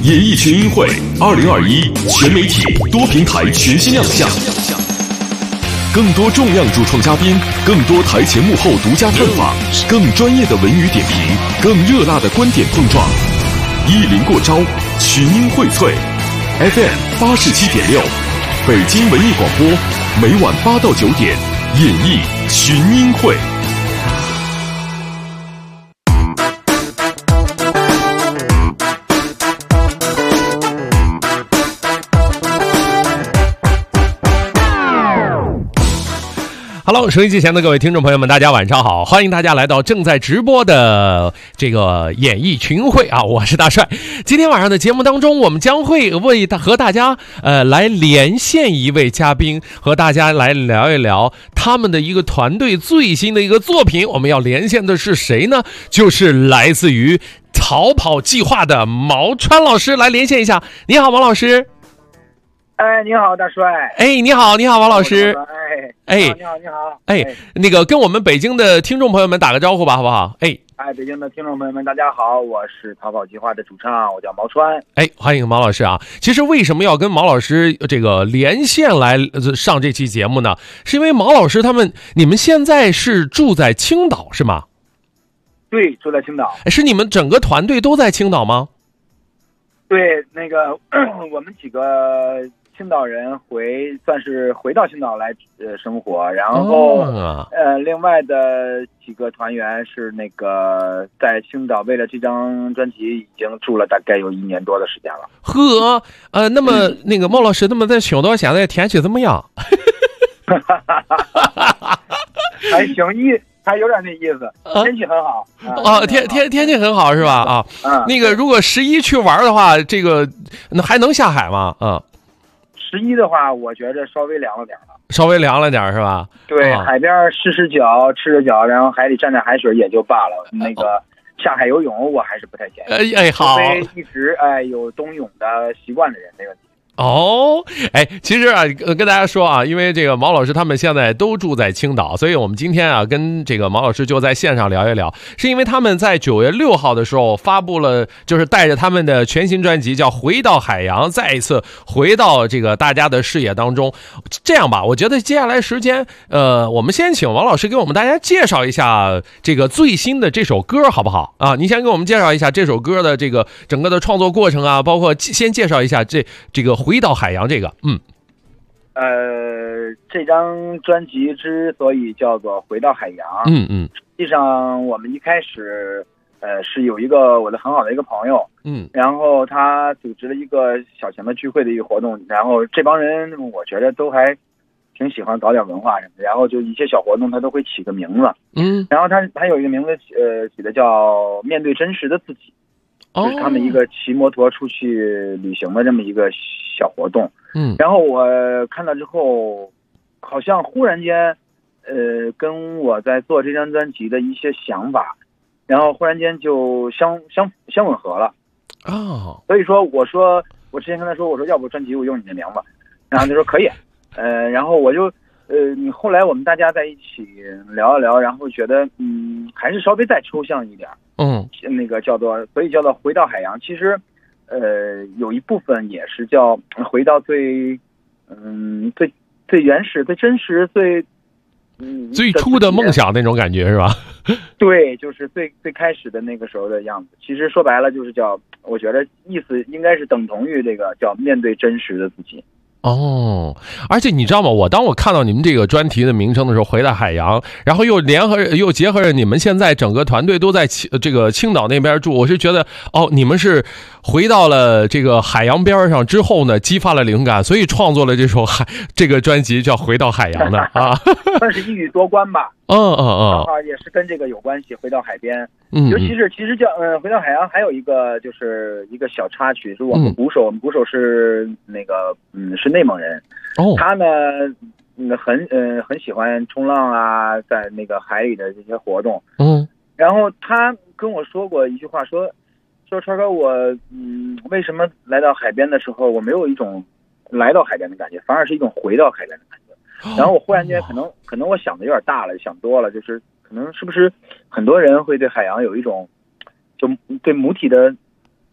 演艺群英会2021全媒体多平台全新亮相，更多重量主创嘉宾，更多台前幕后独家探访，更专业的文娱点评，更热辣的观点碰撞。意林过招，群英荟萃。FM 87.6，北京文艺广播，每晚8到9点，演艺群英会。 Hello， 收音机前的各位听众朋友们，大家晚上好！欢迎大家来到正在直播的这个演艺群英会啊，我是大帅。今天晚上的节目当中，我们将会和大家来连线一位嘉宾，和大家来聊一聊他们的一个团队最新的一个作品。我们要连线的是谁呢？就是来自于逃跑计划的毛川老师，来连线一下。你好，毛老师。 哎，你好，大帅。 哎，你好，王老师。哎， 你好。 哎，那个跟我们北京的听众朋友们打个招呼吧，好不好？哎， 北京的听众朋友们，大家好，我是逃跑计划的主唱，我叫毛川。 哎，欢迎毛老师啊！其实为什么要跟毛老师这个连线来上这期节目呢？是因为毛老师你们现在是住在青岛是吗？ 对，住在青岛。 是你们整个团队都在青岛吗？ 对，那个我们几个青岛人算是回到青岛来生活，然后另外的几个团员是那个在青岛为了这张专辑已经住了大概有1年多的时间了。 呵，那么那个毛老师，那么在青岛现在天气怎么样？ 还行，还有点那意思，天气很好天气很好是吧？那个如果11去玩的话，这个那还能下海吗 ？11的话，我觉着稍微凉了点了。 稍微凉了点是吧？ 对，海边湿脚，赤着脚，然后海里沾点海水也就罢了。那个下海游泳，我还是不太建议。 好， 除非一直有冬泳的习惯的人，没问题。 其实啊，跟大家说啊，因为这个毛老师他们现在都住在青岛，所以我们今天啊跟这个毛老师就在线上聊一聊，是因为他们在9月6号的时候发布了，就是带着他们的全新专辑叫《回到海洋》，再一次回到这个大家的视野当中。这样吧，我觉得接下来时间，我们先请王老师给我们大家介绍一下这个最新的这首歌，好不好啊？您先给我们介绍一下这首歌的这个整个的创作过程啊，包括先介绍一下这个。回到海洋这个， 这张专辑之所以叫做回到海洋，实际上我们一开始，是有一个我的很好的一个朋友，然后他组织了一个小型的聚会的一个活动，然后这帮人我觉得都还挺喜欢搞点文化什么的，然后就一些小活动他都会起个名字，然后他有一个名字，起的叫面对真实的自己。就是他们一个骑摩托出去旅行的这么一个小活动，然后我看到之后，好像忽然间，跟我在做这张专辑的一些想法，然后忽然间就相吻合了，所以说我之前跟他说，我说要不专辑我用你的名字，然后他说可以，然后我就后来我们大家在一起聊一聊，然后觉得还是稍微再抽象一点。那个所以叫做回到海洋。其实，有一部分也是叫回到最原始、最真实、最初的梦想那种感觉是吧？ 对，就是最开始的那个时候的样子。其实说白了就是我觉得意思应该是等同于这个叫面对真实的自己。 而且你知道吗？当我看到你们这个专题的名称的时候，回到海洋，然后又结合着你们现在整个团队都在这个青岛那边住，我是觉得你们是回到了这个海洋边上之后呢，激发了灵感，所以创作了这个专辑叫《回到海洋》的啊， 算是一语多关吧。也是跟这个有关系。回到海边，尤其是其实叫回到海洋还有一个就是一个小插曲，是我们鼓手，是那个是内蒙人，他呢很喜欢冲浪啊，在那个海里的这些活动，然后他跟我说过一句话，说川哥，我为什么来到海边的时候，我没有一种来到海边的感觉，反而是一种回到海边的感觉。然后我忽然间可能我想的有点大了，想多了，就是可能是不是很多人会对海洋有一种就对母体的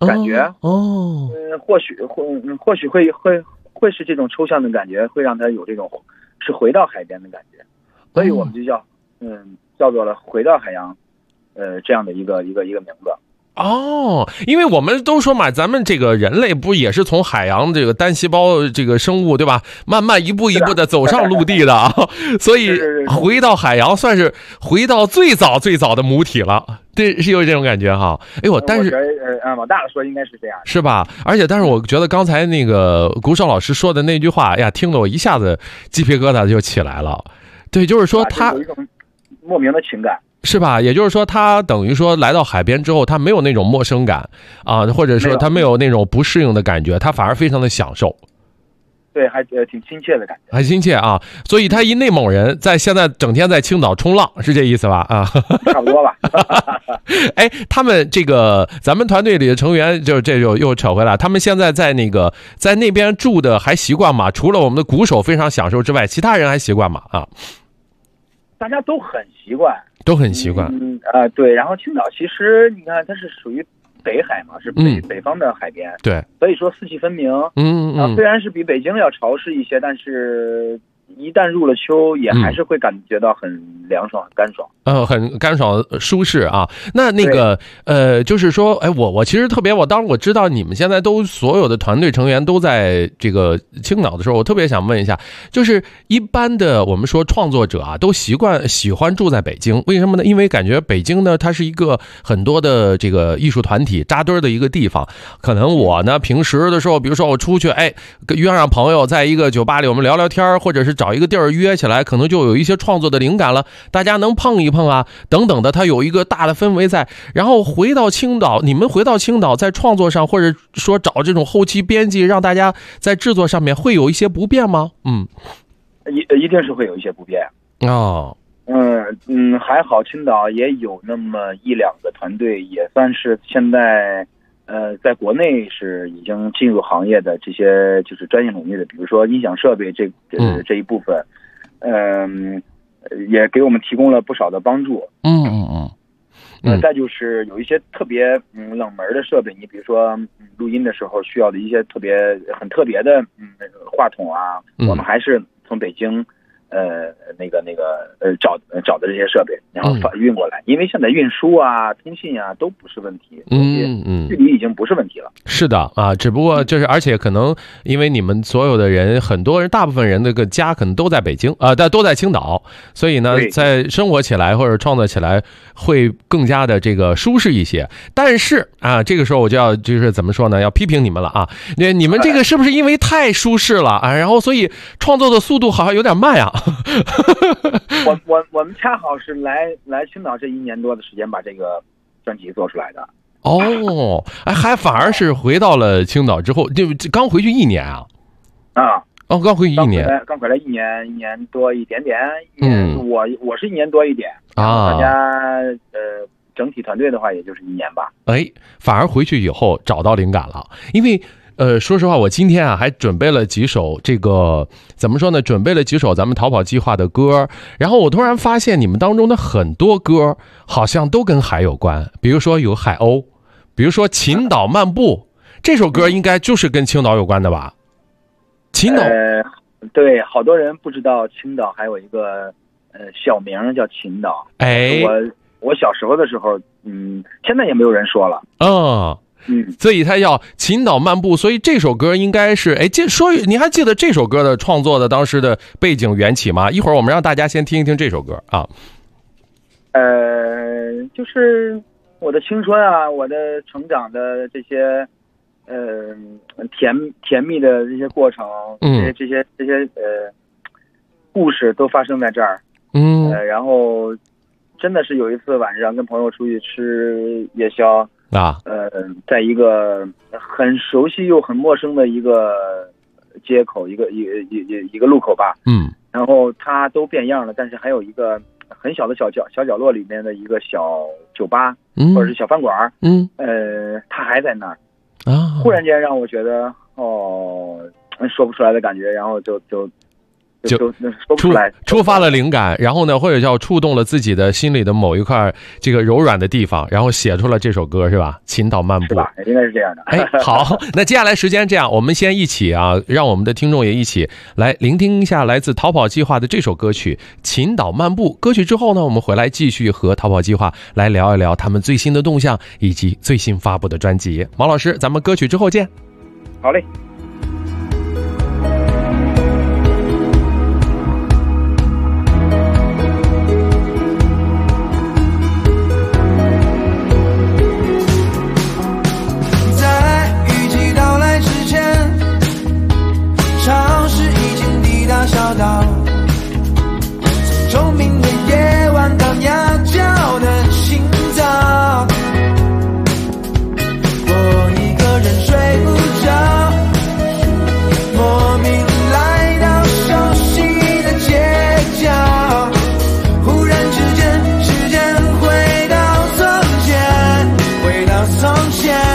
感觉。或许会是这种抽象的感觉，会让他有这种是回到海边的感觉，所以我们就叫做了回到海洋，这样的一个名字。 因为我们都说嘛，咱们这个人类不也是从海洋这个单细胞这个生物，对吧？慢慢一步一步的走上陆地的啊，所以回到海洋算是回到最早的母体了。对，是有这种感觉哈。但是往大了说应该是这样， 是吧？而且但是我觉得刚才那个古少老师说的那句话呀，听得我一下子鸡皮疙瘩就起来了。对，就是说他有一种莫名的情感。 是吧？也就是说，他等于说来到海边之后，他没有那种陌生感啊，或者说他没有那种不适应的感觉，他反而非常的享受。 对，还挺亲切的感觉， 很亲切啊。所以他一内蒙人，现在整天在青岛冲浪，是这意思吧？啊， 差不多吧。 他们这个咱们团队里的成员，就又扯回来，他们现在在那边住的还习惯吗？除了我们的鼓手非常享受之外，其他人还习惯吗？啊， 大家都很习惯。 都很习惯， 对。然后青岛其实你看，它是属于北海嘛，是北方的海边， 对， 所以说四季分明。虽然是比北京要潮湿一些，但是一旦入了秋，也还是会感觉到很凉爽、很干爽。 很干爽舒适啊。那个就是说，我其实特别，当我知道你们现在都所有的团队成员都在这个青岛的时候，我特别想问一下，就是一般的我们说创作者啊，都喜欢住在北京，为什么呢？因为感觉北京呢，它是一个很多的这个艺术团体扎堆的一个地方。可能我呢平时的时候，比如说我出去，约上朋友，在一个酒吧里我们聊聊天，或者是找一个地儿约起来，可能就有一些创作的灵感了，大家能碰一碰啊，等等的，它有一个大的氛围在。然后回到青岛，你们回到青岛，在创作上或者说找这种后期编辑，让大家在制作上面会有一些不便吗？ 一定是会有一些不便。还好青岛也有那么一两个团队，也算是现在在国内是已经进入行业的这些就是专业领域的，比如说音响设备这一部分，也给我们提供了不少的帮助。再就是有一些特别冷门的设备，你比如说录音的时候需要的一些很特别的话筒啊，我们还是从北京找的这些设备，然后运过来，因为现在运输啊、通信啊都不是问题，距离已经不是问题了。 是的啊，只不过就是，而且可能因为你们所有的人，很多人，大部分人的个家可能都在北京但都在青岛，所以呢，在生活起来或者创作起来会更加的这个舒适一些。但是这个时候我就是怎么说呢？要批评你们了啊！你们这个是不是因为太舒适了啊？然后所以创作的速度好像有点慢呀？ 我们恰好是来青岛这1年多的时间把这个专辑做出来的。还反而是回到了青岛之后，就刚回去1年啊？刚回去1年， 刚回来1年多一点点。我是1年多一点大家整体团队的话也就是1年吧。 反而回去以后找到灵感了，因为说实话，我今天还准备了几首这个怎么说呢？准备了几首咱们逃跑计划的歌，然后我突然发现你们当中的很多歌好像都跟海有关，比如说有海鸥，比如说秦岛漫步，这首歌应该就是跟青岛有关的吧？秦岛， 对，好多人不知道青岛还有一个小名叫秦岛。我小时候的时候，现在也没有人说了。 所以它叫秦岛漫步，所以这首歌应该是你还记得这首歌的创作的当时的背景缘起吗？一会儿我们让大家先听一听这首歌啊。 就是我的青春啊，我的成长的这些甜蜜的这些过程，这些故事都发生在这儿。然后真的是有一次晚上跟朋友出去吃夜宵在一个很熟悉又很陌生的一个街口，一个路口吧。然后它都变样了，但是还有一个很小的小角落里面的一个小酒吧，或者是小饭馆。它还在那儿。忽然间让我觉得说不出来的感觉，然后就就说不出来， 触发了灵感，然后呢，或者叫触动了自己的心里的某一块这个柔软的地方，然后写出了这首歌，是吧？秦岛漫步， 是吧？应该是这样的。 哎，好，那接下来时间这样，我们先一起啊，让我们的听众也一起来聆听一下来自逃跑计划的这首歌曲《秦岛漫步》。歌曲之后呢，我们回来继续和逃跑计划来聊一聊他们最新的动向以及最新发布的专辑。毛老师，咱们歌曲之后见。 好嘞。 小岛，从钟鸣的夜晚到鸟叫的清早，我一个人睡不着，莫名来到熟悉的街角，忽然之间时间回到从前，回到从前。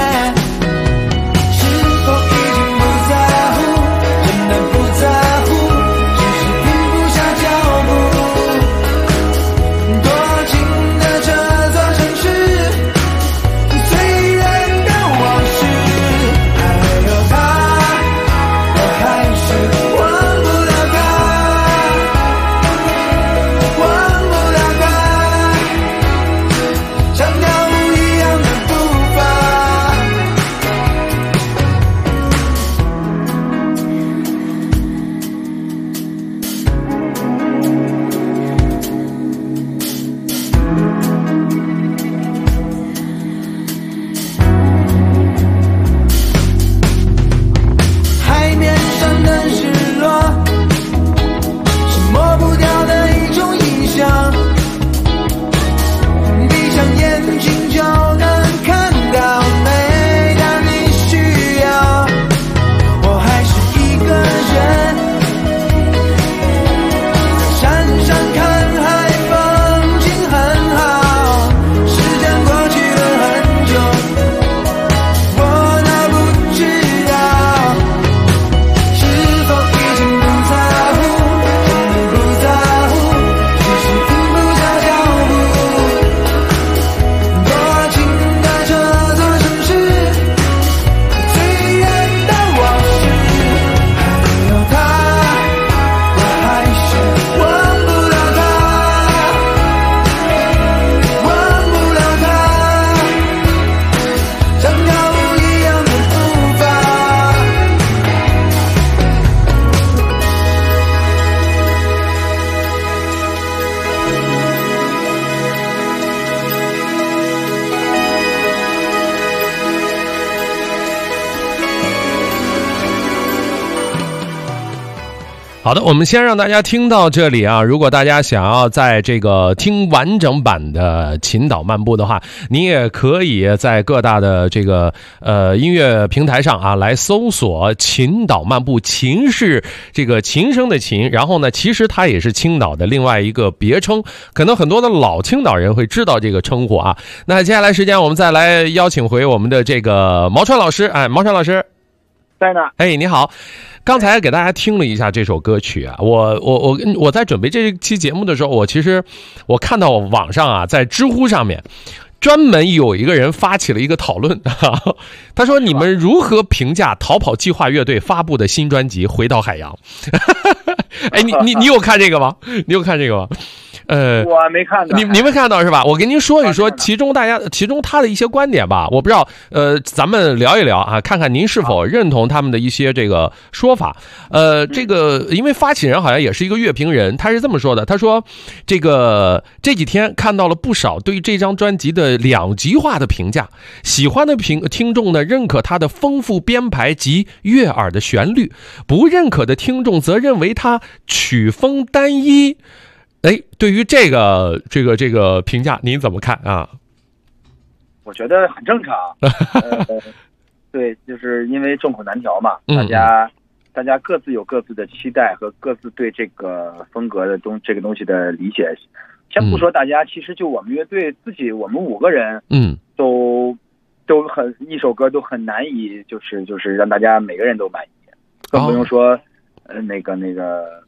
好的，我们先让大家听到这里啊。如果大家想要在这个听完整版的秦岛漫步的话，你也可以在各大的这个音乐平台上啊来搜索秦岛漫步。秦是这个琴声的琴，然后呢其实它也是青岛的另外一个别称，可能很多的老青岛人会知道这个称呼啊。那接下来时间我们再来邀请回我们的这个毛川老师。哎，毛川老师在呢。 哎，你好。刚才给大家听了一下这首歌曲啊，我在准备这期节目的时候，我看到网上啊，在知乎上面专门有一个人发起了一个讨论，他说你们如何评价逃跑计划乐队发布的新专辑《回到海洋》？哎，你有看这个吗？你有看这个吗？ 我没看到， 你没看到是吧？我跟您说一说其中他的一些观点吧。我不知道，咱们聊一聊啊，看看您是否认同他们的一些这个说法。这个因为发起人好像也是一个乐评人，他是这么说的，他说这几天看到了不少对这张专辑的两极化的评价，喜欢的听众呢认可它的丰富编排及悦耳的旋律，不认可的听众则认为它曲风单一。哎，对于这个评价您怎么看啊？ 我觉得很正常。对，就是因为众口难调嘛，大家各自有各自的期待和各自对这个风格的这个东西的理解。先不说大家，其实就我们乐队自己，我们5个人，都很一首歌都很难以就是让大家每个人都满意，更不用说那个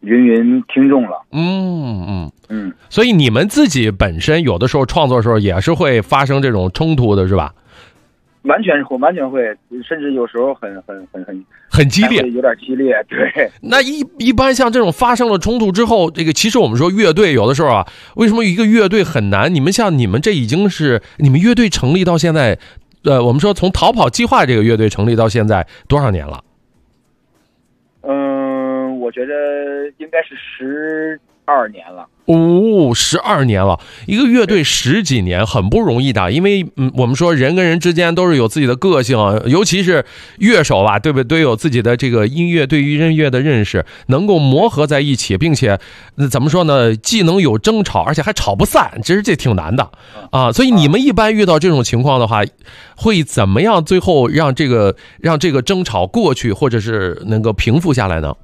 芸听众了。 所以你们自己本身有的时候创作的时候也是会发生这种冲突的，是吧？ 完全会，甚至有时候很激烈， 有点激烈。对。 那一般像这种发生了冲突之后，这个其实我们说乐队有的时候啊，为什么一个乐队很难？你们这已经是你们乐队成立到现在，我们说从逃跑计划这个乐队成立到现在多少年了？ 我觉得应该是12年了。 12年了，一个乐队10几年很不容易的，因为我们说人跟人之间都是有自己的个性，尤其是乐手吧，对不对？有自己的这个音乐对于音乐的认识，能够磨合在一起，并且怎么说呢？既能有争吵，而且还吵不散，其实这挺难的啊。所以你们一般遇到这种情况的话，会怎么样？最后让这个争吵过去，或者是能够平复下来呢？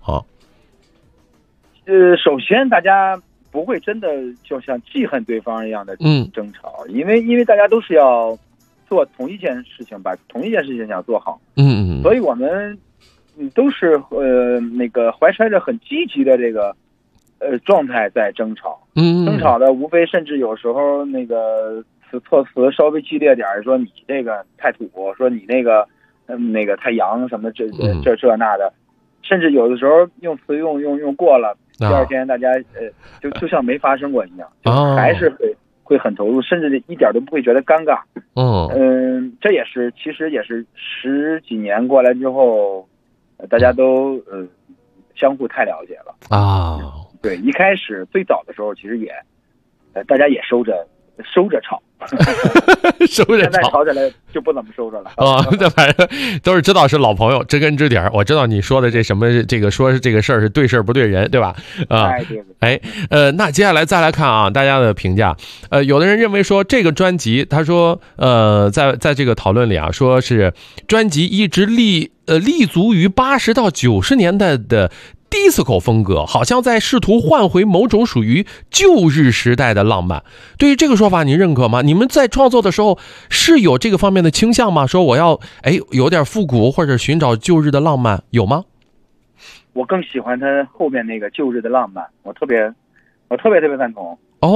首先大家不会真的就像记恨对方一样的争吵，因为大家都是要做同一件事情，把同一件事情想做好。所以我们都是怀揣着很积极的这个状态在争吵。争吵的无非甚至有时候那个措辞稍微激烈点，说你这个太土，说你那个太洋什么这那的，甚至有的时候用词用过了。第二天大家就像没发生过一样，就还是会很投入，甚至一点都不会觉得尴尬。这也是其实也是10几年过来之后，大家都相互太了解了啊。对，一开始最早的时候，其实也大家也收着吵。 收着吵， 现在吵起来就不怎么收着了这反正都是知道是老朋友，知根知底儿。我知道你说的这什么，这个说是这个事儿是对事儿不对人，对吧？那接下来再来看啊，大家的评价。有的人认为说这个专辑，他说在这个讨论里啊，说是专辑一直立足于80到90年代的disco 风格，好像在试图换回某种属于旧日时代的浪漫。对于这个说法，你认可吗？你们在创作的时候是有这个方面的倾向吗？说我要有点复古或者寻找旧日的浪漫，有吗？ 我更喜欢他后面那个旧日的浪漫，我特别赞同。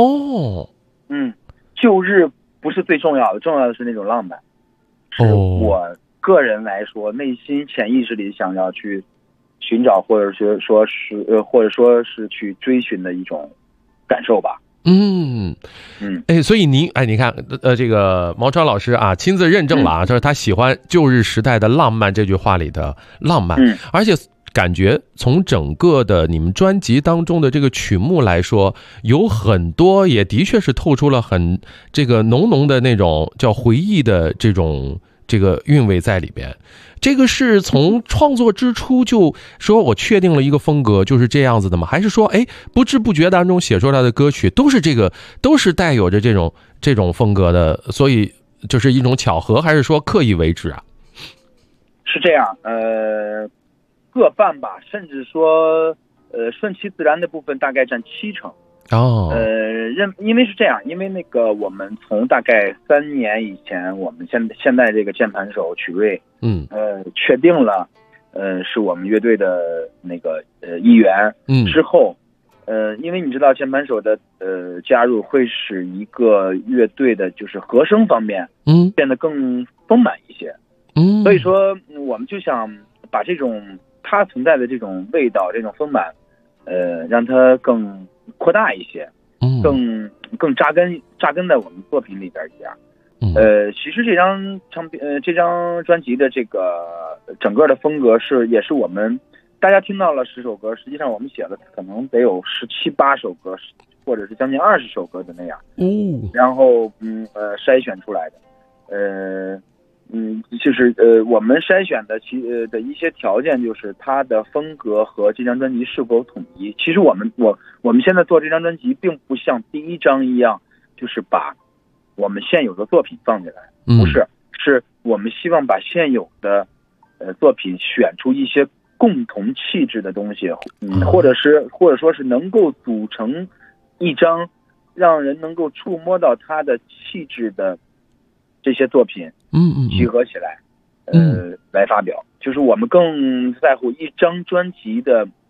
旧日不是最重要的，重要的是那种浪漫。是我个人来说，内心潜意识里想要去寻找，或者说是去追寻的一种感受吧。 所以你看，这个毛川老师啊，亲自认证了啊，就是他喜欢旧日时代的浪漫这句话里的浪漫，而且感觉从整个的你们专辑当中的这个曲目来说，有很多也的确是透出了很这个浓浓的那种叫回忆的这个韵味在里边。这个是从创作之初就说我确定了一个风格就是这样子的吗？还是说不知不觉当中写出来的歌曲都是带有着这种风格的，所以就是一种巧合，还是说刻意为之啊？ 是这样，各半吧，甚至说顺其自然的部分大概占70%。因为是这样，因为那个我们从大概3年以前，我们现在这个键盘手曲瑞，确定了，是我们乐队的那个一员之后，因为你知道键盘手的加入会使一个乐队的就是和声方面变得更丰满一些，所以说我们就想把这种它存在的这种味道、这种丰满，让它更扩大一些，更扎根在我们作品里边一样。其实这张专辑的这个整个的风格也是我们大家听到了10首歌，实际上我们写了可能得有17、18首歌，或者是将近20首歌的那样。然后筛选出来的。就是我们筛选的的一些条件就是它的风格和这张专辑是否统一。其实我们现在做这张专辑并不像第一张一样，就是把我们现有的作品放进来，不是，是我们希望把现有的作品选出一些共同气质的东西，或者说是能够组成一张让人能够触摸到它的气质的这些作品，集合起来，来发表。就是我们更在乎一张专辑的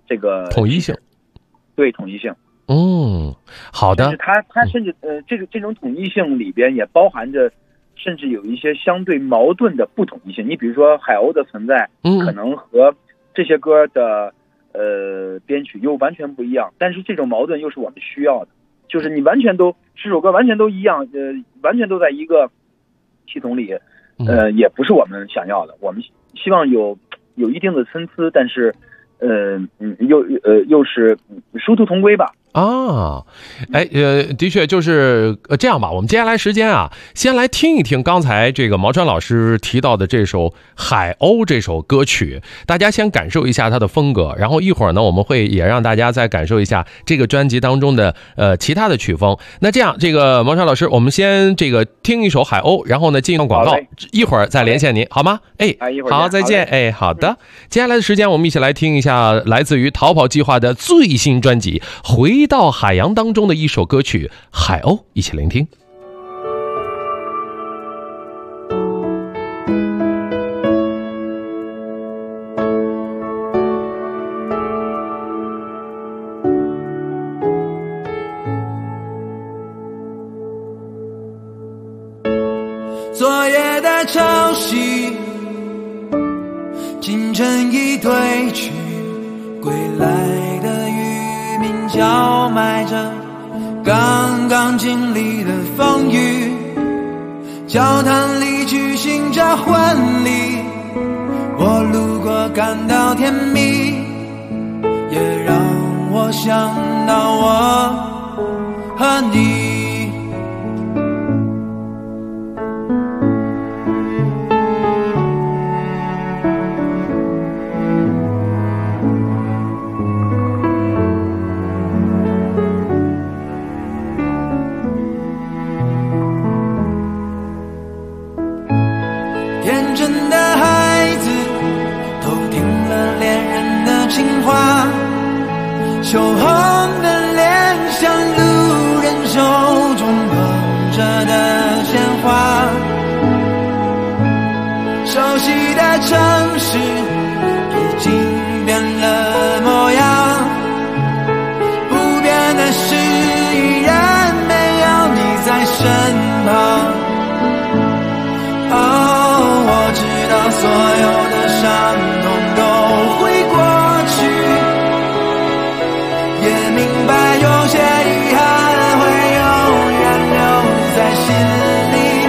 这个统一性， 对统一性。 好的。 甚至它甚至这种统一性里边也包含着，甚至有一些相对矛盾的不统一性。你比如说海鸥的存在，可能和这些歌的编曲又完全不一样，但是这种矛盾又是我们需要的。就是你完全都10首歌完全都一样，完全都在一个系统里，也不是我们想要的。我们希望有一定的参差，但是又是殊途同归吧。 的确就是这样吧。我们接下来时间啊，先来听一听刚才这个毛川老师提到的这首《海鸥》这首歌曲，大家先感受一下它的风格，然后一会儿呢，我们会也让大家再感受一下这个专辑当中的其他的曲风。那这样，这个毛川老师，我们先这个听一首《海鸥》，然后呢进一段广告，一会儿再连线您，好吗？好，再见。好的。接下来的时间，我们一起来听一下来自于逃跑计划的最新专辑《回到海洋》当中的一首歌曲《海鸥》，一起聆听。 昨夜的潮汐，清晨已退去，归来的渔民叫卖着刚刚经历的风雨，教堂里举行着婚礼，我路过感到甜蜜，也让我想到我和你。天真的孩子都听了恋人的情话，羞红的脸像路人手中捧着的鲜花，熟悉的城市已经变了模样，不变的是依然没有你在身旁。我知道所有的伤痛都会过去，也明白有些遗憾会永远留在心里。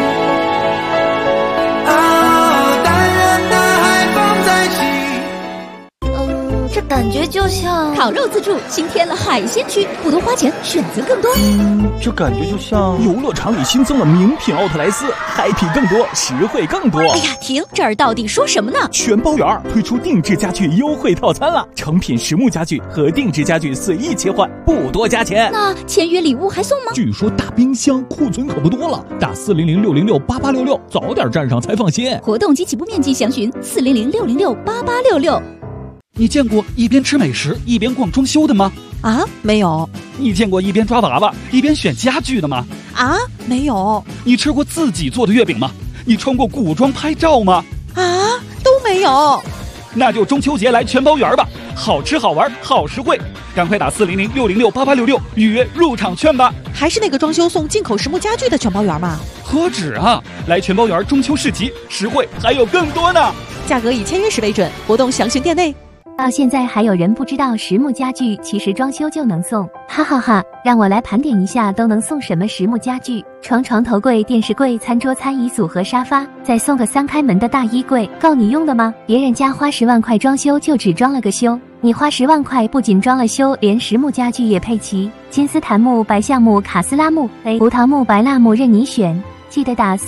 但愿那海风再起。 这感觉就像烤肉自助新添了海鲜区，不多花钱，选择更多。 这感觉就像游乐场里新增了名品奥特莱斯，happy更多，实惠更多。 哎呀，停！这儿到底说什么呢？ 全包圆推出定制家具优惠套餐了，成品实木家具和定制家具随意切换，不多加钱。 那签约礼物还送吗？ 据说大冰箱库存可不多了，打400-606-8866，早点站上才放心。 活动及起步面积详询400-606-8866。 你见过一边吃美食一边逛装修的吗？ 啊，没有。 你见过一边抓娃娃一边选家具的吗？ 啊，没有。 你吃过自己做的月饼吗？你穿过古装拍照吗？ 啊，都没有。 那就中秋节来全包圆吧，好吃好玩好实惠，赶快打400-606-8866预约入场券吧。 还是那个装修送进口实木家具的全包圆吗？ 何止啊，来全包圆中秋市集，实惠还有更多呢。 价格以签约时为准，活动详询店内。 到现在还有人不知道实木家具其实装修就能送，哈哈哈！让我来盘点一下都能送什么实木家具：床、头柜、电视柜、餐桌、餐椅组和沙发，再送个3开门的大衣柜，够你用的吗？别人家花10万块装修就只装了个修，你花10万块不仅装了修，连实木家具也配齐，金丝檀木、白橡木、卡斯拉木、胡桃木、白蜡木任你选。记得打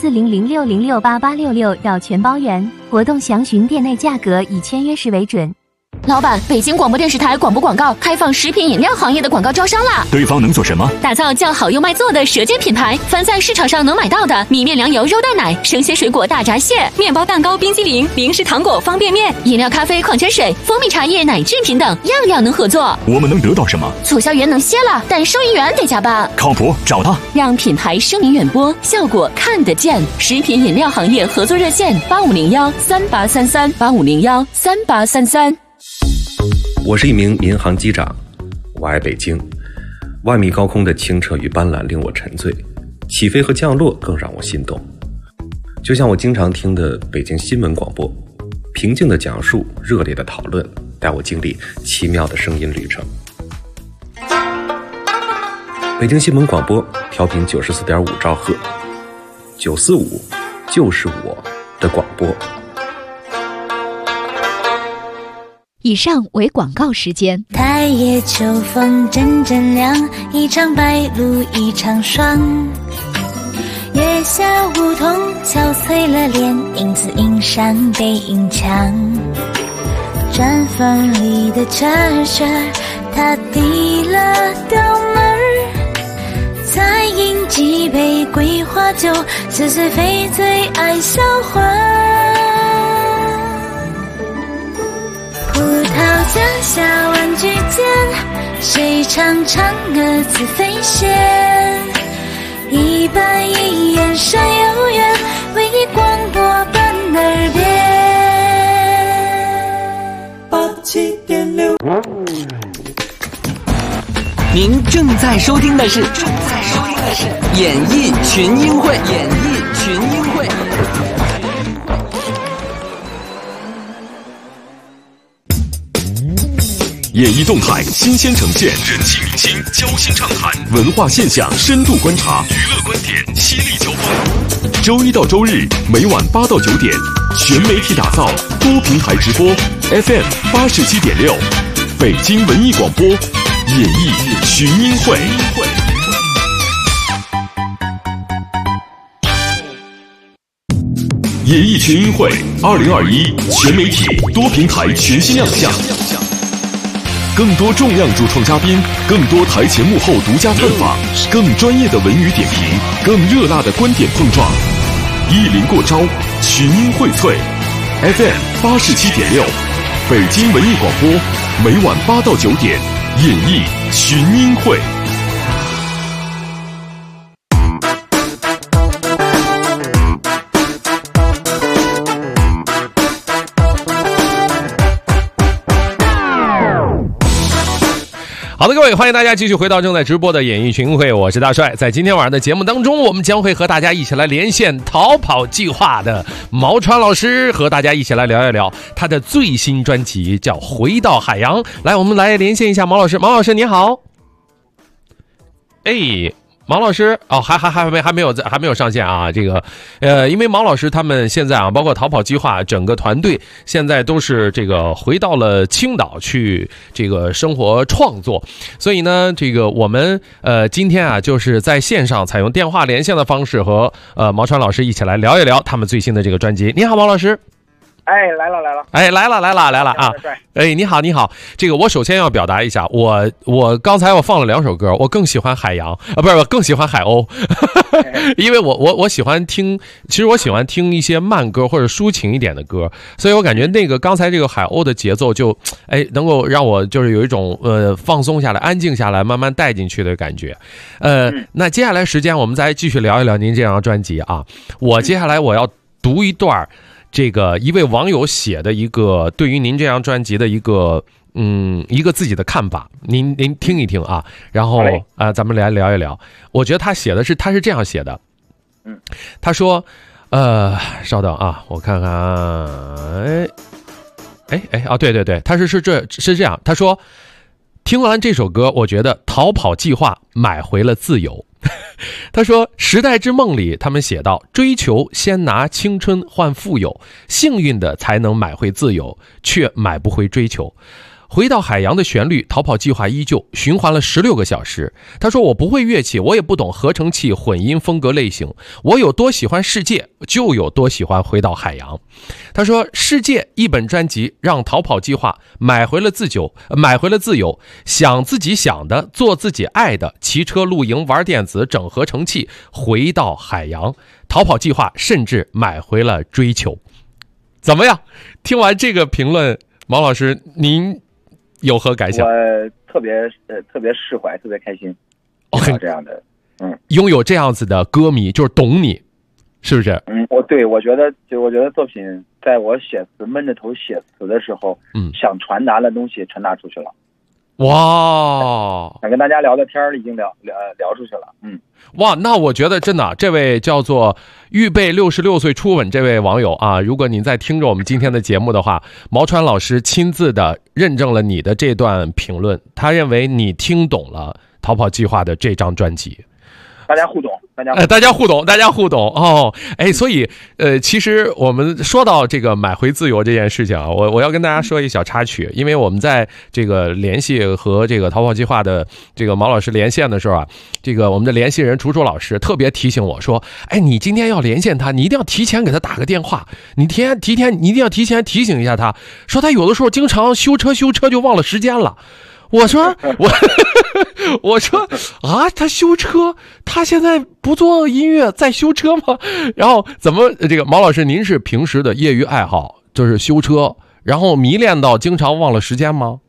400-606-8866绕全包圆，活动详询店内，价格以签约时为准。 老板，北京广播电视台广播广告开放食品饮料行业的广告招商啦！ 对方能做什么？ 打造叫好又卖座的舌尖品牌，凡在市场上能买到的米面粮油肉蛋奶、生鲜水果大闸蟹、面包蛋糕冰激凌、零食糖果方便面、饮料咖啡矿泉水、蜂蜜茶叶奶制品等，样样能合作。 我们能得到什么？ 促销员能歇了，但收银员得加班。 靠谱，找他， 让品牌声名远播，效果看得见。食品饮料行业合作热线：8501-3833，8501-3833。 我是一名民航机长，我爱北京。万米高空的清澈与斑斓令我沉醉，起飞和降落更让我心动。就像我经常听的北京新闻广播，平静的讲述，热烈的讨论，带我经历奇妙的声音旅程。北京新闻广播调频94.5兆赫，945就是我的广播。 以上为广告时间。 太夜秋风阵阵凉，一场白露一场霜。月下梧桐憔悴了脸，影子映上背影墙。毡房里的茶水，他递了刀门，再饮几杯桂花酒，似水非醉爱销魂。葡萄架下玩具间，谁唱嫦娥自飞仙？一板一眼山有缘，唯一广播伴耳边。87.6。 您正在收听的是演艺群英会。 演艺动态新鲜呈现，人气明星交心畅谈，文化现象深度观察，娱乐观点犀利交锋。周一到周日每晚8到9点，全媒体打造，多平台直播 ，FM 87.6，北京文艺广播，演艺群英会。演艺群英会2021全媒体多平台全新亮相。更多重量主创嘉宾，更多台前幕后独家探访，更专业的文娱点评，更热辣的观点碰撞。意林过招，群英荟萃。FM 87.6，北京文艺广播，每晚8到9点，演艺群英会。 好的，各位，欢迎大家继续回到正在直播的演艺群会，我是大帅。在今天晚上的节目当中，我们将会和大家一起来连线逃跑计划的毛川老师，和大家一起来聊一聊他的最新专辑叫《回到海洋》。来，我们来连线一下毛老师。毛老师你好。毛老师还没有上线啊。这个因为毛老师他们现在啊，包括逃跑计划整个团队现在都是这个回到了青岛去这个生活创作，所以呢，这个我们今天啊就是在线上采用电话连线的方式和毛川老师一起来聊一聊他们最新的这个专辑。你好，毛老师。 来了。 来了啊！你好。这个我首先要表达一下，我刚才我放了2首歌，我更喜欢海洋啊，不是，我更喜欢海鸥，因为我喜欢听，其实我喜欢听一些慢歌或者抒情一点的歌，所以我感觉那个刚才这个海鸥的节奏就能够让我就是有一种放松下来、安静下来、慢慢带进去的感觉。那接下来时间我们再继续聊一聊您这张专辑啊。接下来我要读一段这个一位网友写的一个对于您这张专辑的一个自己的看法，您听一听啊，然后咱们来聊一聊。我觉得他是这样写的，他说稍等啊，我看看对，他是这样，他说听完这首歌，我觉得逃跑计划买回了自由。他说时代之梦里他们写道，追求先拿青春换富有，幸运的才能买回自由，却买不回追求。回到海洋的旋律，逃跑计划依旧循环了16个小时。他说我不会乐器，我也不懂合成器混音风格类型，我有多喜欢世界就有多喜欢回到海洋。他说世界一本专辑让逃跑计划买回了自由，想自己想的，做自己爱的，骑车露营玩电子整合成器，回到海洋。逃跑计划甚至买回了追求。怎么样？听完这个评论，毛老师您有何感想？ 我特别释怀，特别开心，这样的， 拥有这样子的歌迷，就是懂你，是不是？ 我觉得作品在我闷着头写词的时候，想传达的东西传达出去了。 哇！ 想跟大家聊的天已经聊出去了。 哇，那我觉得真的，这位叫做预备66岁初吻这位网友啊，如果您在听着我们今天的节目的话，毛川老师亲自的认证了你的这段评论，他认为你听懂了逃跑计划的这张专辑。 大家互动哦，所以其实我们说到这个买回自由这件事情啊，我要跟大家说一小插曲，因为我们在这个联系和这个逃跑计划的这个毛老师连线的时候啊，这个我们的联系人楚楚老师特别提醒我说，你今天要连线他，你一定要提前给他打个电话，你一定要提前提醒一下他，说他有的时候经常修车就忘了时间了。我说啊，他修车，他现在不做音乐在修车吗？然后怎么这个毛老师，您是平时的业余爱好就是修车，然后迷恋到经常忘了时间吗？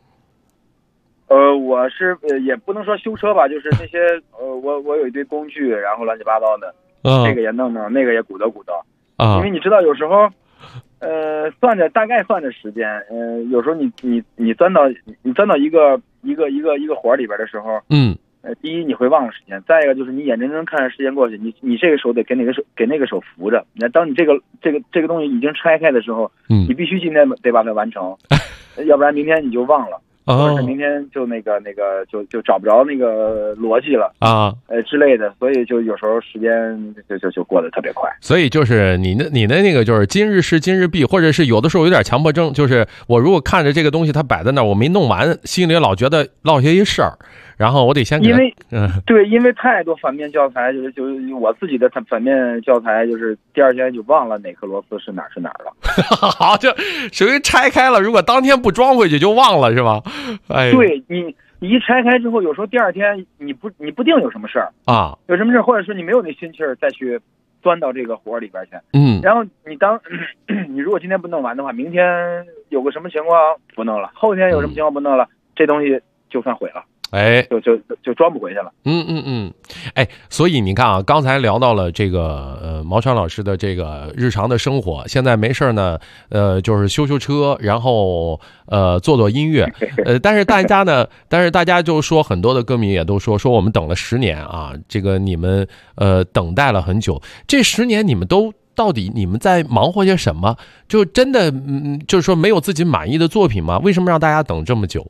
我是也不能说修车吧，就是那些我有一堆工具，然后乱七八糟的，这个也弄，那个也鼓捣啊，因为你知道有时候。大概算着时间，有时候你钻到一个活里边的时候，第一你会忘了时间，再一个就是你眼睁睁看着时间过去，你这个手得给那个手扶着，当你这个东西已经拆开的时候，你必须今天得把它完成，要不然明天你就忘了。或者是明天就就找不着那个逻辑了啊，之类的，所以就有时候时间就过得特别快。 所以就是你的那个就是今日事今日毕，或者是有的时候有点强迫症，就是我如果看着这个东西它摆在那儿，我没弄完，心里老觉得落下一事儿，然后我得先给他因为太多反面教材，就是我自己的反面教材，就是第二天就忘了哪颗螺丝是哪了。 好，就属于拆开了，如果当天不装回去就忘了，是吧？ 对你一拆开之后，有时候第二天你不定有什么事儿啊，有什么事儿，或者是你没有那心气儿再去钻到这个活里边去。然后你如果今天不弄完的话，明天有个什么情况不弄了，后天有什么情况不弄了，这东西就算毁了。就装不回去了。 所以你看啊，刚才聊到了这个毛川老师的这个日常的生活，现在没事呢，就是修车，然后做音乐，但是大家就说，很多的歌迷也都说我们等了10年啊，这个你们等待了很久，这10年你们到底你们在忙活些什么？就真的就是说没有自己满意的作品吗？为什么让大家等这么久？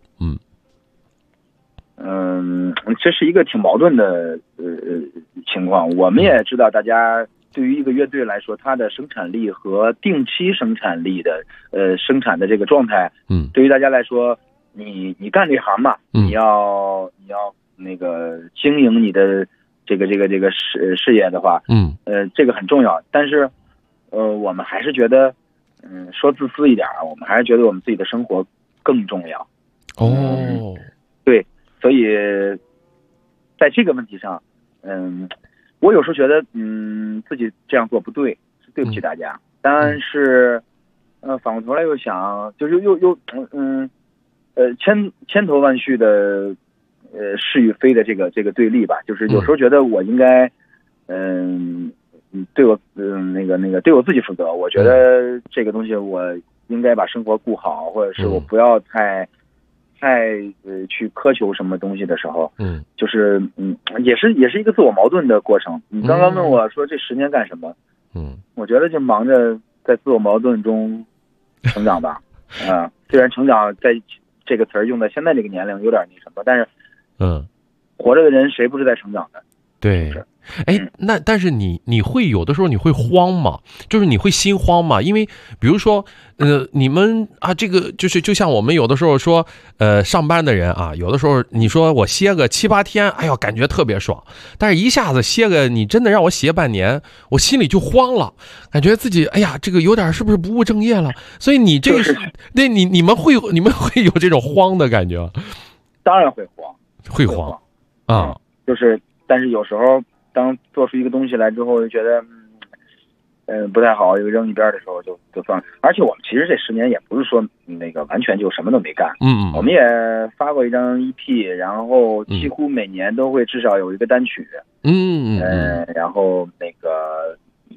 这是一个挺矛盾的情况。我们也知道，大家对于一个乐队来说，它的生产力和定期生产力的生产的这个状态，对于大家来说，你干这行嘛，你要那个经营你的这个事业的话，这个很重要。但是我们还是觉得，说自私一点，我们还是觉得我们自己的生活更重要。对。所以，在这个问题上，我有时候觉得，自己这样做不对，是对不起大家。但是，反过头来又想，就是又千头万绪的，是与非的这个对立吧。就是有时候觉得我应该，对我对我自己负责。我觉得这个东西我应该把生活顾好，或者是我不要太去苛求什么东西的时候，就是也是一个自我矛盾的过程。你刚刚问我说这10年干什么？我觉得就忙着在自我矛盾中成长吧。虽然成长在这个词儿用在现在这个年龄有点那什么，但是活着的人谁不是在成长的？ 对。那但是你会有的时候你会慌吗？就是你会心慌吗？因为比如说你们啊，这个就像我们有的时候说上班的人啊，有的时候你说我歇个7、8天，哎呦感觉特别爽，但是一下子歇个，你真的让我歇半年，我心里就慌了，感觉自己哎呀这个有点是不是不务正业了？所以你这个对你们会有这种慌的感觉？ 当然会慌啊， 就是但是有时候当做出一个东西来之后，就觉得不太好，就扔一边的时候就算了。而且我们其实这10年也不是说那个完全就什么都没干，我们也发过一张 EP， 然后几乎每年都会至少有一个单曲，然后那个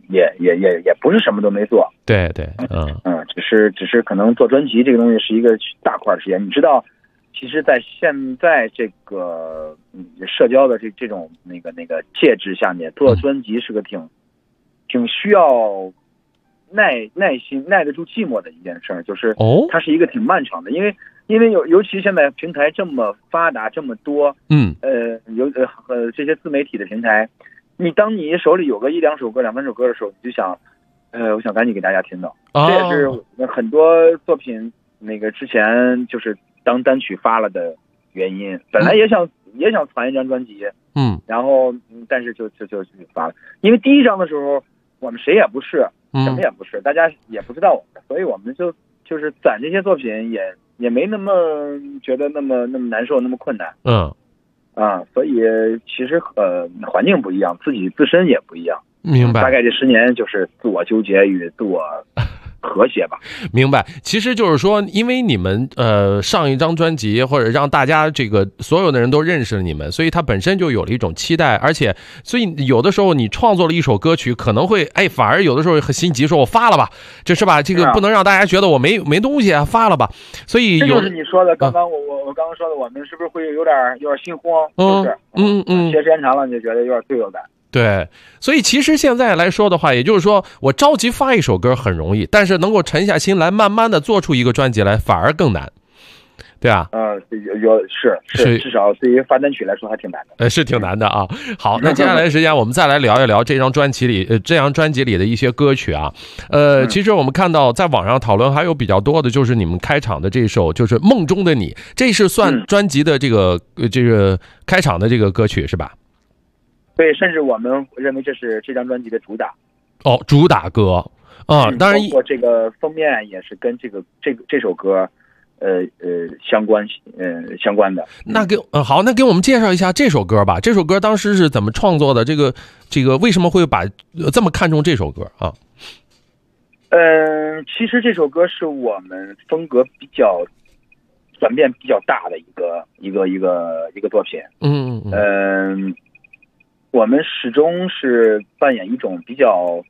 也不是什么都没做。 对， 只是可能做专辑这个东西是一个大块的时间。你知道，其实，在现在这个社交的这种那个介质下面，做专辑是个挺需要耐心耐得住寂寞的一件事儿，就是它是一个挺漫长的，因为尤其现在平台这么发达这么多，这些自媒体的平台，当你手里有个1-2首歌、2-3首歌的时候，你就想，我想赶紧给大家听到。这也是很多作品之前就是当单曲发了的原因。本来也想传一张专辑，然后但是就发了，因为第一张的时候我们谁也不是，什么也不是，大家也不知道我们，所以我们就是攒这些作品也没那么觉得那么难受，那么困难。所以其实环境不一样，自身也不一样。 明白。 大概这10年就是自我纠结与自我和谐吧。 明白。其实就是说，因为你们上一张专辑，或者让大家这个所有的人都认识了你们，所以它本身就有了一种期待，而且所以有的时候你创作了一首歌曲，可能会反而有的时候很心急，说我发了吧，这是吧？这个不能让大家觉得我没东西啊，发了吧。所以这就是你说的，刚刚我刚刚说的，我们是不是会有点心慌？就是时间长了你就觉得有点罪恶感。 对，所以其实现在来说的话，也就是说我着急发一首歌很容易，但是能够沉下心来慢慢的做出一个专辑来反而更难，对啊。是至少对于发单曲来说还挺难的。是挺难的啊。好，那接下来的时间我们再来聊一聊这张专辑里的一些歌曲啊。其实我们看到在网上讨论还有比较多的，就是你们开场的这首就是《梦中的你》，这是算专辑的这个开场的这个歌曲是吧？ 对，甚至我们认为这是这张专辑的主打。 主打歌啊，当然包括这个封面也是跟这首歌相关的。 那好，那给我们介绍一下这首歌吧。这首歌当时是怎么创作的？这个为什么会把这么看重这首歌啊？ 其实这首歌是我们风格比较转变比较大的一个作品。我们始终是扮演一种比较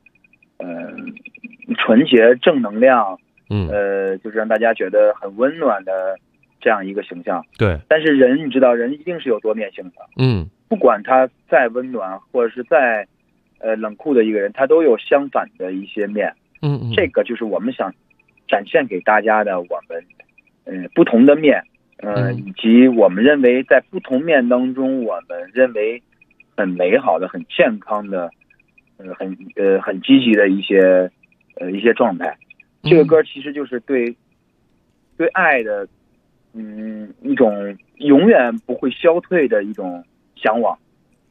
纯洁正能量，就是让大家觉得很温暖的这样一个形象。 对。但是你知道人一定是有多面性的。不管他再温暖或者是再冷酷的一个人，他都有相反的一些面。这个就是我们想展现给大家的我们不同的面，以及我们认为在不同面当中我们认为很美好的、很健康的、很积极的一些状态。这个歌其实就是对爱的一种永远不会消退的一种向往。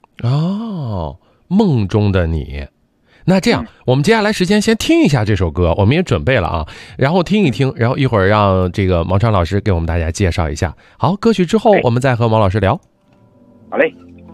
梦中的你。那这样，我们接下来时间先听一下这首歌，我们也准备了啊，然后听一听，然后一会儿让这个毛川老师给我们大家介绍一下。好，歌曲之后我们再和毛老师聊。 好嘞。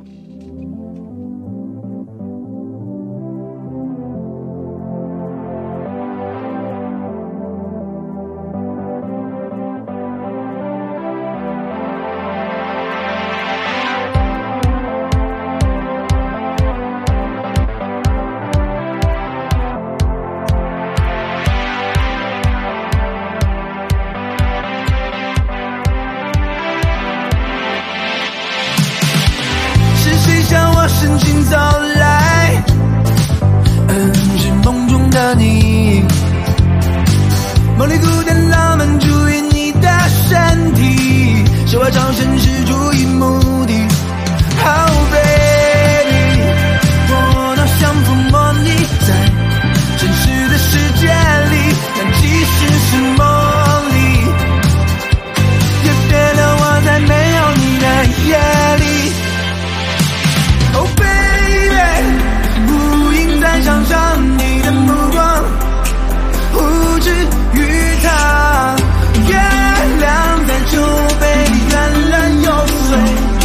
深情走来，是梦中的你，梦里孤单浪漫注意你的身体，手腕上身是注意目的。Oh baby， 我多想抚摸你，在真实的世界里，但即使是梦里，也别留我在没有你的夜里。Oh baby， 无影在场上，你的目光呼之欲藏，月亮在酒杯里圆圆又碎。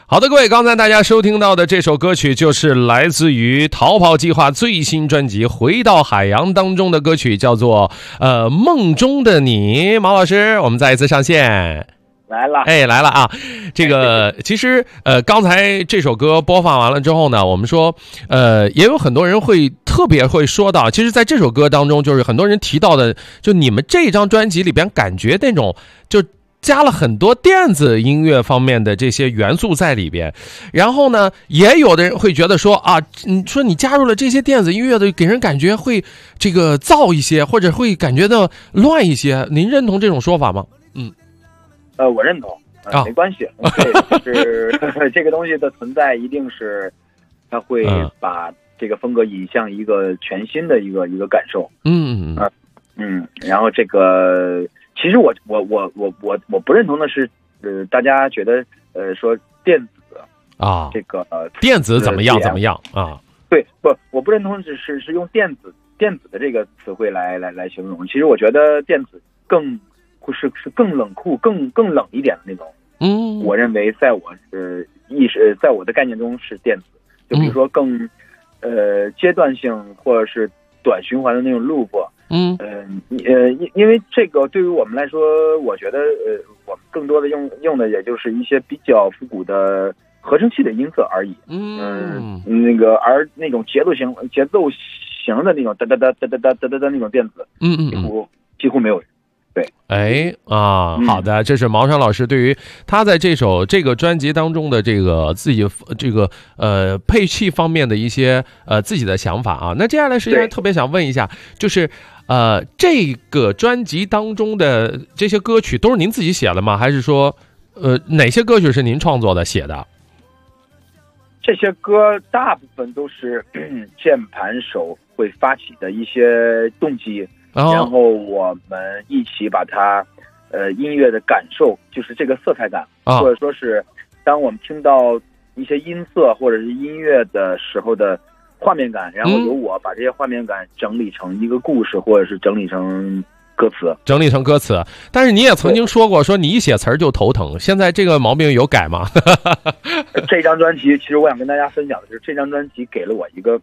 好的，各位，刚才大家收听到的这首歌曲就是来自于逃跑计划最新专辑《回到海洋》当中的歌曲，叫做梦中的你。毛老师，我们再一次上线。 来了， 来了啊！这个其实刚才这首歌播放完了之后呢，我们说也有很多人特别会说到，其实在这首歌当中，就是很多人提到的，就你们这张专辑里边感觉那种就加了很多电子音乐方面的这些元素在里边。然后呢，也有的人会觉得说啊，你说你加入了这些电子音乐的，给人感觉会这个燥一些，或者会感觉到乱一些。您认同这种说法吗？ 我认同，没关系，就是这个东西的存在，一定是它会把这个风格引向一个全新的一个感受。然后这个其实我不认同的是，大家觉得说电子啊， 这个电子怎么样啊？ 对，我不认同是用电子的这个词汇来形容。其实我觉得电子是更冷酷、更冷一点的那种。我认为在我在我的概念中是电子，就比如说更阶段性或者是短循环的那种 loop。因为这个对于我们来说，我觉得我们更多的用的也就是一些比较复古的合成器的音色而已。而那种节奏型的那种哒哒哒哒哒哒哒哒哒那种电子，几乎没有。对， 好的，这是毛山老师对于他在这个专辑当中的这个自己这个配器方面的一些自己的想法啊。那接下来实际上特别想问一下，就是这个专辑当中的这些歌曲都是您自己写的吗？还是说哪些歌曲是您创作的写的？ 这些歌大部分都是键盘手会发起的一些动机。然后我们一起把它，音乐的感受，就是这个色彩感，或者说是，当我们听到一些音色或者是音乐的时候的画面感，然后由我把这些画面感整理成一个故事，或者是整理成歌词。 但是你也曾经说过，说你一写词儿就头疼，现在这个毛病有改吗？ 这张专辑，其实我想跟大家分享的是，这张专辑给了我一个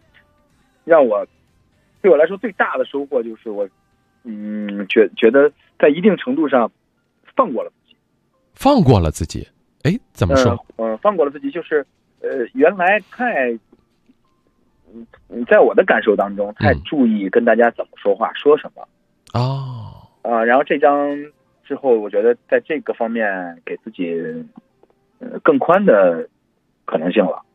对我来说最大的收获，就是我觉得在一定程度上放过了自己。怎么说？放过了自己，就是原来在我的感受当中太注意跟大家怎么说话，说什么。然后这张之后，我觉得在这个方面给自己更宽的可能性了。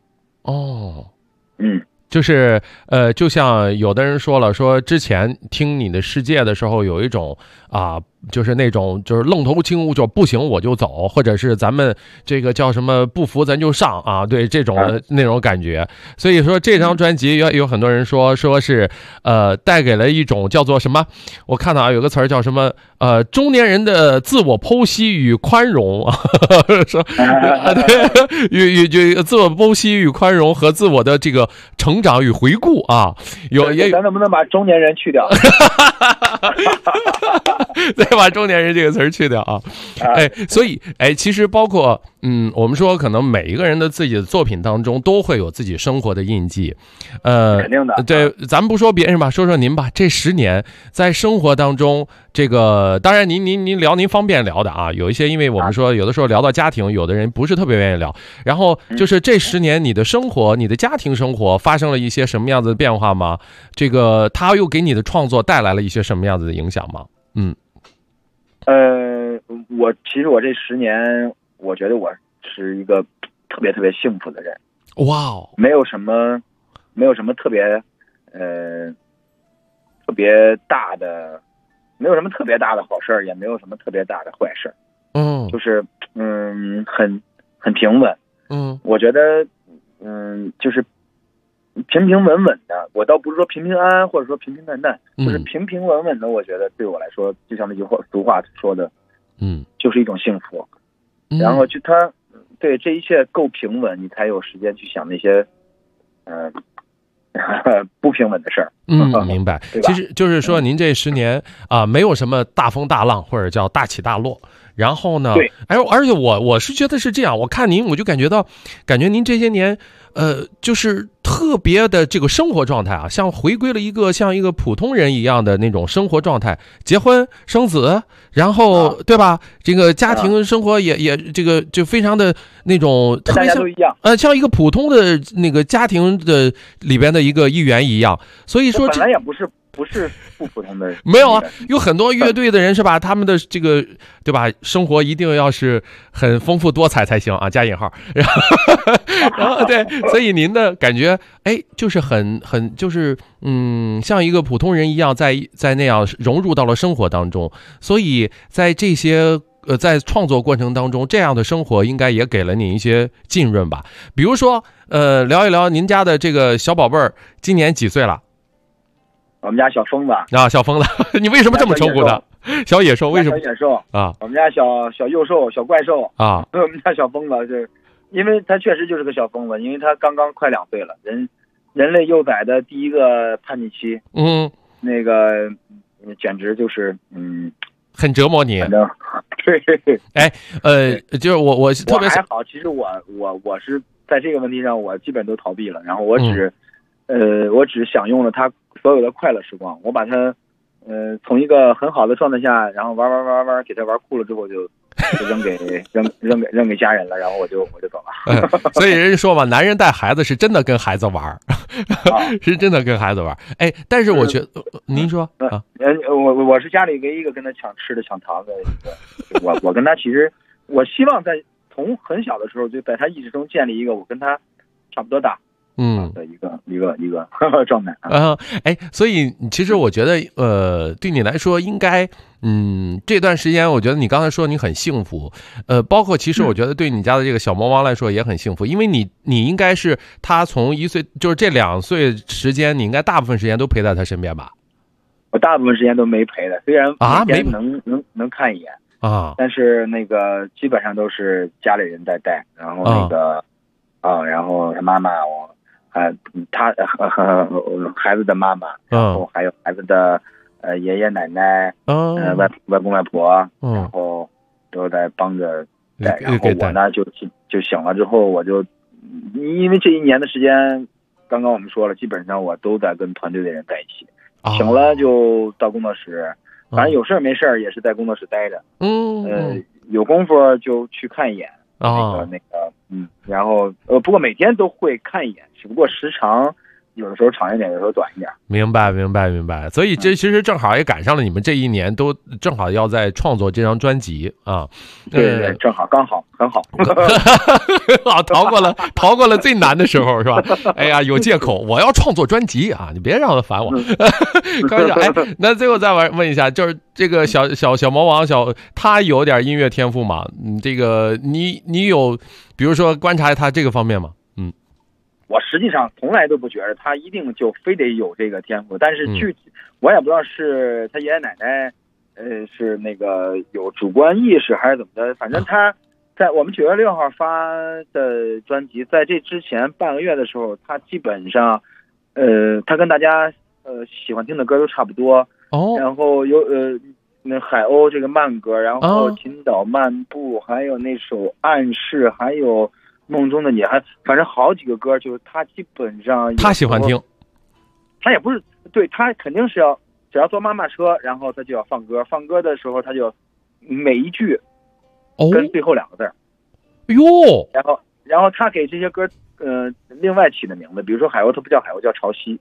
就是就像有的人说了，说之前听你的世界的时候，有一种就是那种就是愣头青，就不行我就走，或者是咱们这个叫什么不服咱就上啊，对这种的那种感觉。所以说这张专辑有很多人说是带给了一种叫做什么，我看到有个词儿叫什么中年人的自我剖析与宽容说对与自我剖析与宽容和自我的这个成长与回顾啊， 咱能不能把中年人去掉？ 再把中年人这个词儿去掉啊！所以其实包括我们说可能每一个人的自己的作品当中都会有自己生活的印记， 肯定的。 对，咱们不说别人吧，说说您吧。这10年在生活当中，这个当然您聊您方便聊的啊，有一些因为我们说有的时候聊到家庭，有的人不是特别愿意聊。然后就是这10年你的生活，你的家庭生活发生了一些什么样子的变化吗？这个他又给你的创作带来了一些什么样子的影响吗？ 其实我这10年，我觉得我是一个特别特别幸福的人。 哇， 没有什么特别特别大的，没有什么特别大的好事儿，也没有什么特别大的坏事儿。就是很平稳。我觉得就是平平稳稳的，我倒不是说平平安安，或者说平平淡淡，就是平平稳稳的。我觉得对我来说，就像那句俗话说的，就是一种幸福。然后对这一切够平稳，你才有时间去想那些不平稳的事儿。 明白。其实就是说，您这10年没有什么大风大浪或者叫大起大落。然后呢， 对， 而且我是觉得是这样，我看您我就感觉您这些年就是特别的这个生活状态啊，像回归了像一个普通人一样的那种生活状态，结婚生子，然后对吧？这个家庭生活也这个就非常的那种特别像， 大家都一样， 像一个普通的那个家庭的里边的一员一样。所以说本来也不是不普通的人， 没有啊，有很多乐队的人是吧？他们的这个对吧？生活一定要是很丰富多彩才行啊，加引号。然后对，所以您的感觉就是很就是像一个普通人一样，在那样融入到了生活当中。所以在这些在创作过程当中，这样的生活应该也给了你一些浸润吧？比如说聊一聊您家的这个小宝贝儿今年几岁了？ 我们家小疯子小疯子，你为什么这么称呼他？小野兽为什么？ 小野兽啊， 我们家小幼兽、小怪兽啊， 我们家小疯子是，因为他确实就是个小疯子，因为他刚刚快2岁了，人类幼崽的第一个叛逆期，那个简直就是很折磨你。对，就是我特别还好，其实我是在这个问题上我基本都逃避了，然后我只享用了他所有的快乐时光，我把他从一个很好的状态下，然后玩，给他玩酷了之后就扔给家人了，然后我就走了。 所以人说嘛，男人带孩子是真的跟孩子玩，是真的跟孩子玩。但是我觉得您说我是家里唯一一个跟他抢吃的抢糖的一个，我跟他其实我希望从很小的时候就在他意识中建立一个我跟他差不多大的一个状态所以其实我觉得对你来说应该这段时间我觉得你刚才说你很幸福，包括其实我觉得对你家的这个小魔王来说也很幸福，因为你应该是他从1岁就是这2岁时间，你应该大部分时间都陪在他身边吧？ 我大部分时间都没陪他，虽然每天能看一眼但是那个基本上都是家里人在带，然后那个然后他妈妈他孩子的妈妈，然后还有孩子的爷爷奶奶，外公外婆，然后都在帮着带。然后我呢就醒了之后，我就因为这1年的时间，刚刚我们说了，基本上我都在跟团队的人在一起。醒了就到工作室，反正有事没事也是在工作室待着。有功夫就去看一眼。然后不过每天都会看一眼，只不过时长有的时候长一点，有的时候短一点。 明白。所以这其实正好也赶上了你们这1年都正好要在创作这张专辑啊。 对，正好刚好很好。 逃过了最难的时候是吧？哎呀，有借口，我要创作专辑啊！你别让他烦我。开玩笑。那最后再问一下，就是这个小魔王他有点音乐天赋吗？这个你有比如说观察他这个方面吗？ 我实际上从来都不觉得他一定就非得有这个天赋，但是具体我也不知道是他爷爷奶奶是那个有主观意识还是怎么的，反正他在我们9月6号发的专辑，在这之前半个月的时候，他基本上他跟大家喜欢听的歌都差不多。然后有那海鸥这个慢歌，然后秦岛漫步，还有那首暗示，还有梦中的你，反正好几个歌，就是他基本上他喜欢听。 他也不是，对，他肯定是只要坐妈妈车，然后他就要放歌的时候他就每一句跟最后2个字。然后他给这些歌另外起的名字，比如说海鸥，他不叫海鸥，叫潮汐。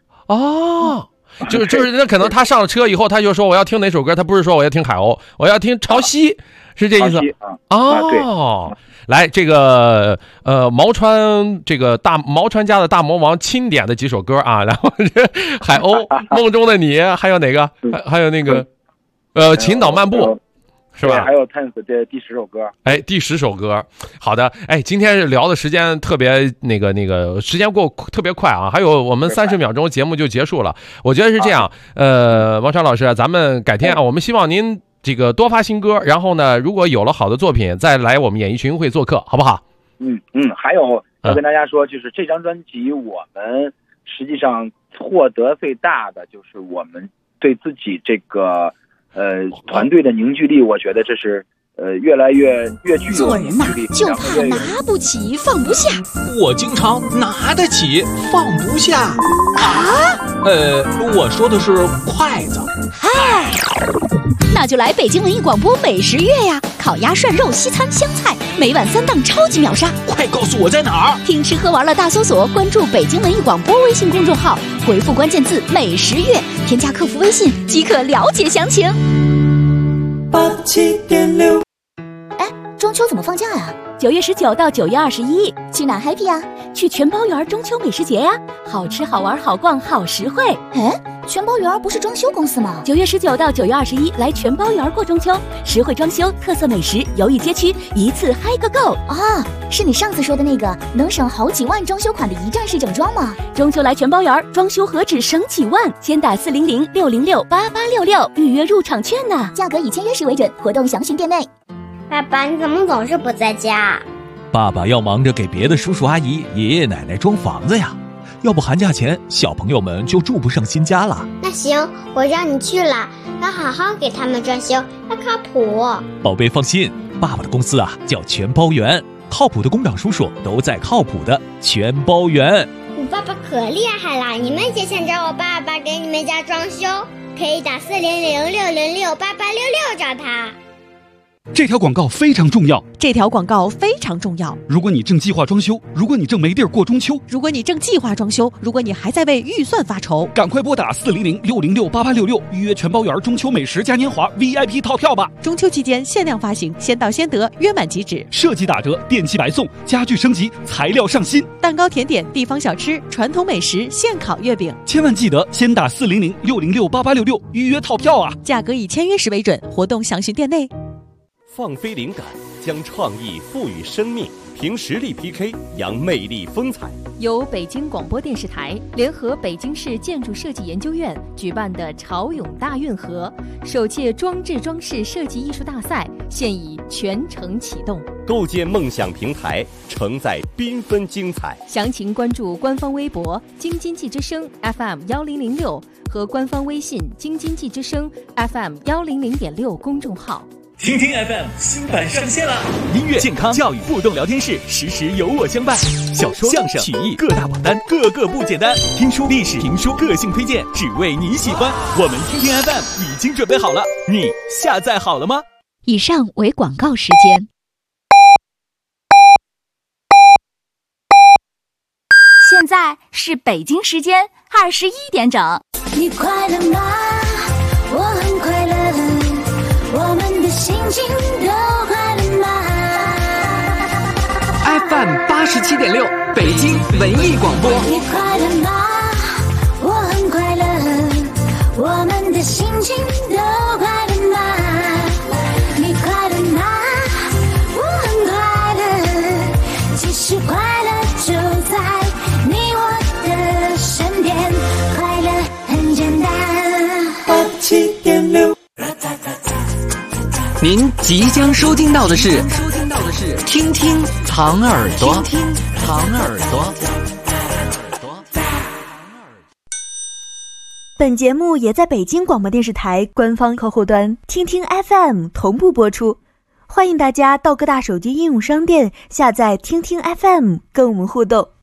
就是那可能他上了车以后，他就说我要听哪首歌，他不是说我要听海鸥，我要听潮汐，是这意思。 对。 来，这个毛川家的大魔王钦点的几首歌啊，然后海鸥、梦中的你，还有哪个？还有那个秦岛漫步。是吧？ 还有 Tense 这第10首歌。 第10首歌。好的。今天聊的时间特别那个时间过特别快啊，还有我们30秒钟节目就结束了。我觉得是这样。王川老师，咱们改天啊，我们希望您这个多发新歌，然后呢，如果有了好的作品，再来我们演艺群会做客，好不好？ 还有要跟大家说，就是这张专辑我们实际上获得最大的就是我们对自己这个团队的凝聚力，我觉得这是越来越具有做人呐，就怕拿不起放不下。 我经常拿得起放不下啊。 我说的是筷子。 嗨，那就来北京文艺广播美食月呀！烤鸭、涮肉、西餐、湘菜，每晚3档超级秒杀。 快告诉我在哪儿！ 听吃喝玩乐大搜索，关注北京文艺广播微信公众号，回复关键字“美食月”，添加客服微信即可了解详情。 87.6。 哎，中秋怎么放假呀 ？9月19到9月21， 去哪 happy 呀？ 去全包园中秋美食节呀！好吃好玩好逛好实惠。 哎，全包园不是装修公司吗 ？9月19到9月21，来全包园过中秋，实惠装修，特色美食，游艺街区，一次嗨个够啊！是你上次说的那个能省好几万装修款的一站式整装吗？ 中秋来全包园，装修何止省几万？先打400-606-8866预约入场券呢， 价格以签约时为准，活动详询店内。 爸爸，你怎么总是不在家？ 爸爸要忙着给别的叔叔阿姨、爷爷奶奶装房子呀，要不寒假前小朋友们就住不上新家了。 那行，我让你去了，要好好给他们装修，要靠谱。 宝贝放心，爸爸的公司啊叫全包园，靠谱的工长叔叔都在靠谱的全包园。 你爸爸可厉害了，你们也想找我爸爸给你们家装修，可以打400-606-8866找他。 这条广告非常重要。 这条广告非常重要。 如果你正计划装修，如果你正没地儿过中秋， 如果你正计划装修，如果你还在为预算发愁， 赶快拨打400-606-8866预约全包园中秋美食嘉年华 VIP 套票吧！ 中秋期间限量发行，先到先得，约满即止。 设计打折，电器白送，家具升级，材料上新， 蛋糕、甜点、地方小吃、传统美食、现烤月饼。 千万记得先打400-606-8866预约套票啊！ 价格以签约时为准，活动详询店内。 放飞灵感，将创意赋予生命，凭实力 PK， 扬魅力风采。 由北京广播电视台联合北京市建筑设计研究院举办的潮涌大运河首届装置装饰设计艺术大赛现已全程启动， 构建梦想平台，承载缤纷精彩。 详情关注官方微博京津冀之声 FM1006和官方微信京津冀之声 FM100.6公众号。 听听 FM 新版上线了，音乐、健康、教育、互动聊天室，时时有我相伴。小说、相声、曲艺各大榜单，个个不简单。听书、历史、评书，个性推荐，只为你喜欢。我们听听 FM 已经准备好了，你下载好了吗？ 以上为广告时间。 现在是北京时间21点整。 你快乐吗？我很快乐。我们的心情都快乐吗 ？FM 87.6，北京文艺广播。 你快乐吗？我很快乐。我们的心情都快乐吗？你快乐吗？我很快乐。其实快乐就在你我的身边，快乐很简单。 87.6。 您即将收听到的是听听糖耳朵，听听糖耳朵。 本节目也在北京广播电视台官方客户端听听 FM 同步播出，欢迎大家到各大手机应用商店下载听听 FM 跟我们互动。